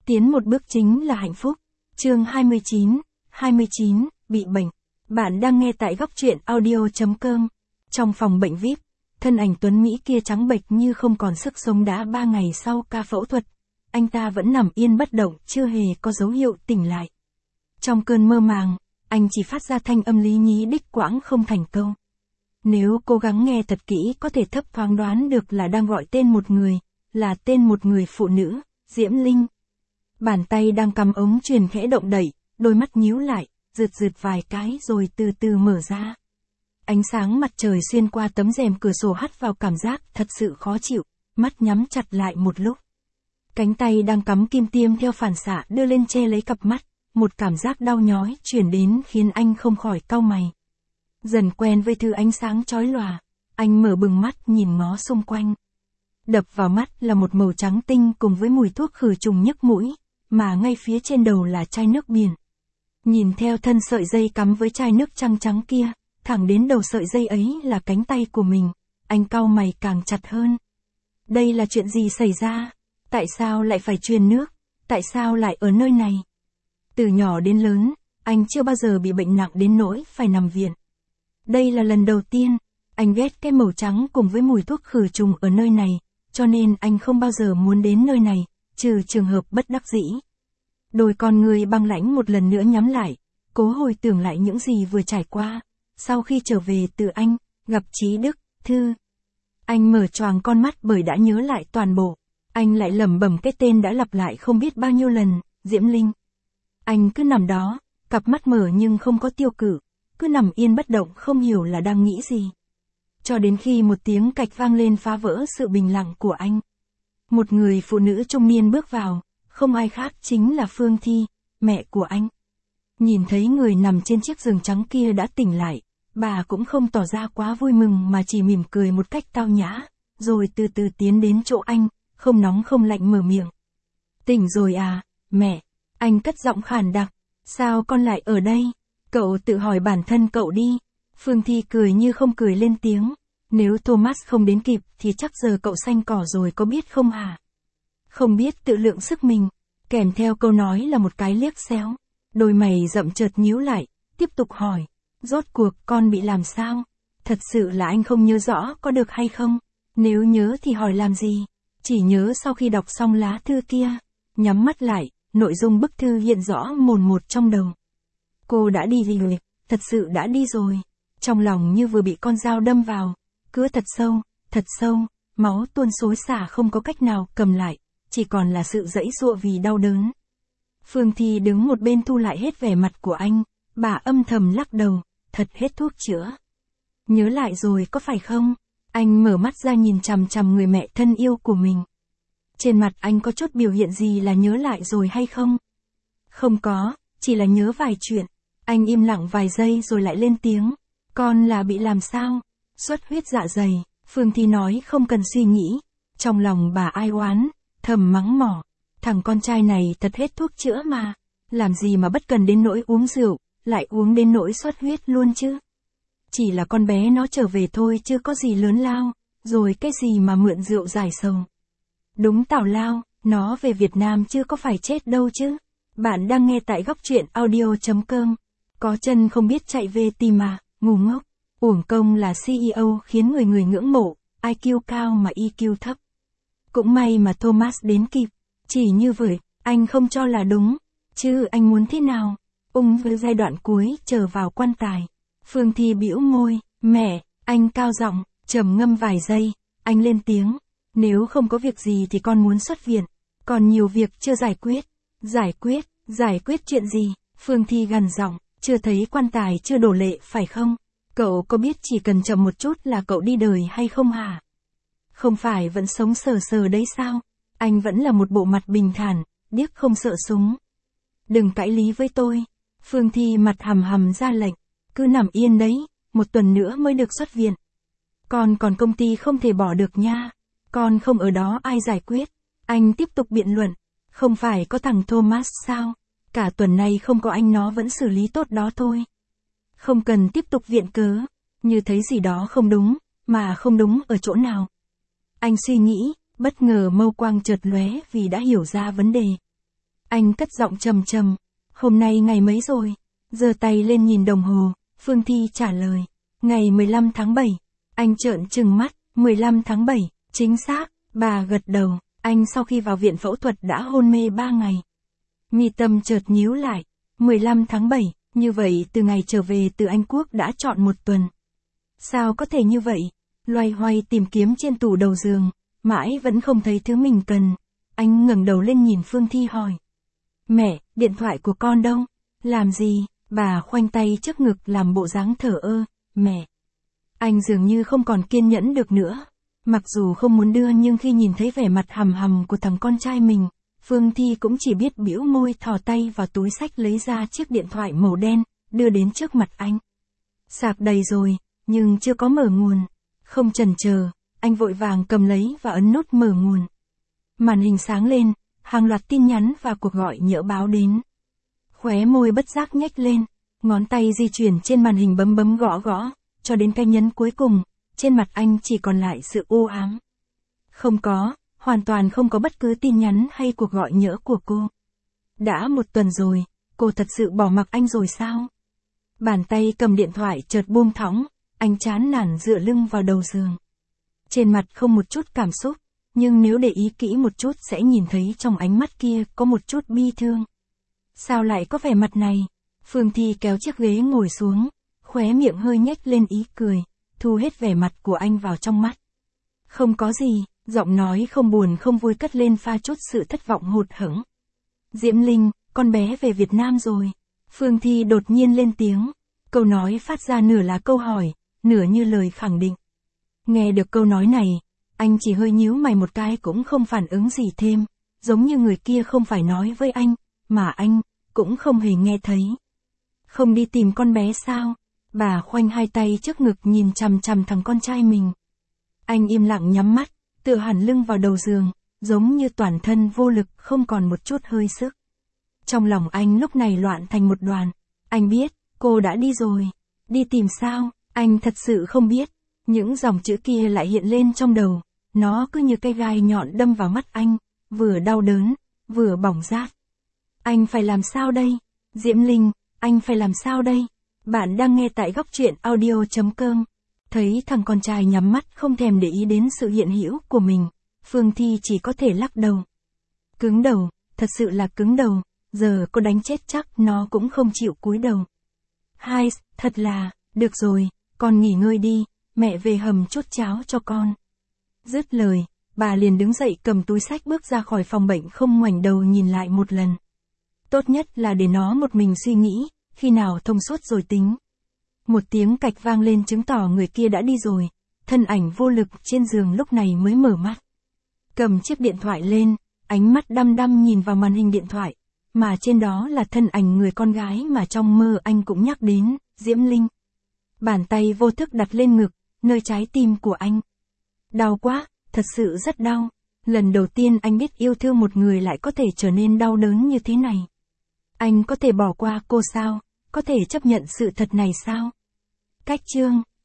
Tiến một bước chính là hạnh phúc. Chương 29, bị bệnh. Bạn đang nghe tại góc truyện audio.com. Trong phòng bệnh VIP, thân ảnh tuấn Mỹ kia trắng bệch như không còn sức sống đã 3 ngày sau ca phẫu thuật. Anh ta vẫn nằm yên bất động, chưa hề có dấu hiệu tỉnh lại. Trong cơn mơ màng, anh chỉ phát ra thanh âm lý nhí đích quãng không thành câu. Nếu cố gắng nghe thật kỹ có thể thấp thoáng đoán được là đang gọi tên một người, là tên một người phụ nữ, Diễm Linh. Bàn tay đang cầm ống truyền khẽ động đẩy, đôi mắt nhíu lại, rượt vài cái rồi từ từ mở ra. Ánh sáng mặt trời xuyên qua tấm rèm cửa sổ hắt vào, cảm giác thật sự khó chịu, mắt nhắm chặt lại một lúc. Cánh tay đang cắm kim tiêm theo phản xạ đưa lên che lấy cặp mắt, một cảm giác đau nhói truyền đến khiến anh không khỏi cau mày. Dần quen với thứ ánh sáng chói lòa, anh mở bừng mắt nhìn ngó xung quanh. Đập vào mắt là một màu trắng tinh cùng với mùi thuốc khử trùng nhức mũi, mà ngay phía trên đầu là chai nước biển. Nhìn theo thân sợi dây cắm với chai nước trắng kia, thẳng đến đầu sợi dây ấy là cánh tay của mình, anh cau mày càng chặt hơn. Đây là chuyện gì xảy ra? Tại sao lại phải truyền nước? Tại sao lại ở nơi này? Từ nhỏ đến lớn, anh chưa bao giờ bị bệnh nặng đến nỗi phải nằm viện. Đây là lần đầu tiên, anh ghét cái màu trắng cùng với mùi thuốc khử trùng ở nơi này, cho nên anh không bao giờ muốn đến nơi này, trừ trường hợp bất đắc dĩ. Đôi con người băng lãnh một lần nữa nhắm lại, cố hồi tưởng lại những gì vừa trải qua, sau khi trở về từ Anh, gặp Trí Đức, Thư. Anh mở choàng con mắt bởi đã nhớ lại toàn bộ, anh lại lẩm bẩm cái tên đã lặp lại không biết bao nhiêu lần, Diễm Linh. Anh cứ nằm đó, cặp mắt mở nhưng không có tiêu cự, cứ nằm yên bất động không hiểu là đang nghĩ gì. Cho đến khi một tiếng cạch vang lên phá vỡ sự bình lặng của anh. Một người phụ nữ trung niên bước vào, không ai khác chính là Phương Thi, mẹ của anh. Nhìn thấy người nằm trên chiếc giường trắng kia đã tỉnh lại, bà cũng không tỏ ra quá vui mừng mà chỉ mỉm cười một cách tao nhã, rồi từ từ tiến đến chỗ anh, không nóng không lạnh mở miệng. Tỉnh rồi à, mẹ, anh cất giọng khàn đặc, sao con lại ở đây? Cậu tự hỏi bản thân cậu đi. Phương Thi cười như không cười lên tiếng, nếu Thomas không đến kịp thì chắc giờ cậu xanh cỏ rồi có biết không hả? Không biết tự lượng sức mình, kèm theo câu nói là một cái liếc xéo. Đôi mày rậm chợt nhíu lại, tiếp tục hỏi, rốt cuộc con bị làm sao? Thật sự là anh không nhớ rõ có được hay không? Nếu nhớ thì hỏi làm gì? Chỉ nhớ sau khi đọc xong lá thư kia, nhắm mắt lại, nội dung bức thư hiện rõ mồn một trong đầu. Cô đã đi rồi, thật sự đã đi rồi. Trong lòng như vừa bị con dao đâm vào, cứa thật sâu, máu tuôn xối xả không có cách nào cầm lại, chỉ còn là sự giãy giụa vì đau đớn. Phương Thi đứng một bên thu lại hết vẻ mặt của anh, bà âm thầm lắc đầu, thật hết thuốc chữa. Nhớ lại rồi có phải không? Anh mở mắt ra nhìn chằm chằm người mẹ thân yêu của mình. Trên mặt anh có chút biểu hiện gì là nhớ lại rồi hay không? Không có, chỉ là nhớ vài chuyện. Anh im lặng vài giây rồi lại lên tiếng. Con là bị làm sao? Xuất huyết dạ dày. Phương Thi nói không cần suy nghĩ. Trong lòng bà ai oán, thầm mắng mỏ. Thằng con trai này thật hết thuốc chữa mà. Làm gì mà bất cần đến nỗi uống rượu, lại uống đến nỗi xuất huyết luôn chứ. Chỉ là con bé nó trở về thôi chứ có gì lớn lao. Rồi cái gì mà mượn rượu giải sầu. Đúng tào lao, nó về Việt Nam chứ có phải chết đâu chứ. Bạn đang nghe tại góc truyện audio.com. Có chân không biết chạy về tìm mà, ngu ngốc. Uổng công là CEO khiến người ngưỡng mộ, IQ cao mà EQ thấp. Cũng may mà Thomas đến kịp. Chỉ như vậy, anh không cho là đúng. Chứ anh muốn thế nào? Với giai đoạn cuối chờ vào quan tài. Phương Thi bĩu môi, mẹ, anh cao giọng, trầm ngâm vài giây, anh lên tiếng. Nếu không có việc gì thì con muốn xuất viện. Còn nhiều việc chưa giải quyết. Giải quyết chuyện gì? Phương Thi gằn giọng, chưa thấy quan tài chưa đổ lệ phải không? Cậu có biết chỉ cần chậm một chút là cậu đi đời hay không hả? Không phải vẫn sống sờ đấy sao? Anh vẫn là một bộ mặt bình thản, điếc không sợ súng. Đừng cãi lý với tôi. Phương Thi mặt hầm ra lệnh. Cứ nằm yên đấy, một tuần nữa mới được xuất viện. Còn công ty không thể bỏ được nha. Con không ở đó ai giải quyết. Anh tiếp tục biện luận. Không phải có thằng Thomas sao? Cả tuần này không có anh nó vẫn xử lý tốt đó thôi. Không cần tiếp tục viện cớ. Như thấy gì đó không đúng, mà không đúng ở chỗ nào. Anh suy nghĩ, bất ngờ mâu quang chợt lóe vì đã hiểu ra vấn đề. Anh cất giọng trầm trầm. Hôm nay ngày mấy rồi? Giơ tay lên nhìn đồng hồ, Phương Thi trả lời. Ngày 15 tháng 7. Anh trợn trừng mắt, 15 tháng 7, chính xác, bà gật đầu. Anh sau khi vào viện phẫu thuật đã hôn mê 3 ngày. Mi tâm chợt nhíu lại. 15 tháng 7, như vậy từ ngày trở về từ Anh Quốc đã trọn 1 tuần. Sao có thể như vậy? Loay hoay tìm kiếm trên tủ đầu giường, mãi vẫn không thấy thứ mình cần. Anh ngẩng đầu lên nhìn Phương Thi hỏi. Mẹ, điện thoại của con đâu? Làm gì? Bà khoanh tay trước ngực làm bộ dáng thờ ơ. Mẹ. Anh dường như không còn kiên nhẫn được nữa. Mặc dù không muốn đưa nhưng khi nhìn thấy vẻ mặt hầm hầm của thằng con trai mình, Phương Thi cũng chỉ biết bĩu môi thò tay vào túi xách lấy ra chiếc điện thoại màu đen, đưa đến trước mặt anh. Sạc đầy rồi, nhưng chưa có mở nguồn. Không chần chờ, anh vội vàng cầm lấy và ấn nút mở nguồn. Màn hình sáng lên, hàng loạt tin nhắn và cuộc gọi nhỡ báo đến. Khóe môi bất giác nhếch lên, ngón tay di chuyển trên màn hình bấm bấm gõ gõ, cho đến cái nhấn cuối cùng, trên mặt anh chỉ còn lại sự u ám. Không có, hoàn toàn không có bất cứ tin nhắn hay cuộc gọi nhỡ của cô. Đã 1 tuần rồi, cô thật sự bỏ mặc anh rồi sao? Bàn tay cầm điện thoại chợt buông thõng, anh chán nản dựa lưng vào đầu giường. Trên mặt không một chút cảm xúc, nhưng nếu để ý kỹ một chút sẽ nhìn thấy trong ánh mắt kia có một chút bi thương. Sao lại có vẻ mặt này? Phương Thi kéo chiếc ghế ngồi xuống, khóe miệng hơi nhếch lên ý cười, thu hết vẻ mặt của anh vào trong mắt. Không có gì, giọng nói không buồn không vui cất lên pha chút sự thất vọng hụt hẫng. Diễm Linh, con bé về Việt Nam rồi. Phương Thi đột nhiên lên tiếng. Câu nói phát ra nửa là câu hỏi, nửa như lời khẳng định. Nghe được câu nói này, anh chỉ hơi nhíu mày một cái cũng không phản ứng gì thêm, giống như người kia không phải nói với anh, mà anh cũng không hề nghe thấy. Không đi tìm con bé sao? Bà khoanh hai tay trước ngực nhìn chằm chằm thằng con trai mình. Anh im lặng nhắm mắt, tựa hẳn lưng vào đầu giường, giống như toàn thân vô lực không còn một chút hơi sức. Trong lòng anh lúc này loạn thành một đoàn. Anh biết, cô đã đi rồi. Đi tìm sao? Anh thật sự không biết. Những dòng chữ kia lại hiện lên trong đầu. Nó cứ như cây gai nhọn đâm vào mắt anh, vừa đau đớn, vừa bỏng rát. Anh phải làm sao đây? Diễm Linh, anh phải làm sao đây? Bạn đang nghe tại góc truyện audio.com. Thấy thằng con trai nhắm mắt không thèm để ý đến sự hiện hữu của mình, Phương Thi chỉ có thể lắc đầu. Cứng đầu, thật sự là cứng đầu, giờ cô đánh chết chắc nó cũng không chịu cúi đầu. Hai, thật là, được rồi, con nghỉ ngơi đi, mẹ về hầm chút cháo cho con. Dứt lời, bà liền đứng dậy cầm túi xách bước ra khỏi phòng bệnh không ngoảnh đầu nhìn lại một lần. Tốt nhất là để nó một mình suy nghĩ, khi nào thông suốt rồi tính. Một tiếng cạch vang lên chứng tỏ người kia đã đi rồi, thân ảnh vô lực trên giường lúc này mới mở mắt. Cầm chiếc điện thoại lên, ánh mắt đăm đăm nhìn vào màn hình điện thoại, mà trên đó là thân ảnh người con gái mà trong mơ anh cũng nhắc đến, Diễm Linh. Bàn tay vô thức đặt lên ngực, nơi trái tim của anh. Đau quá, thật sự rất đau. Lần đầu tiên anh biết yêu thương một người lại có thể trở nên đau đớn như thế này. Anh có thể bỏ qua cô sao? Có thể chấp nhận sự thật này sao? Cách chương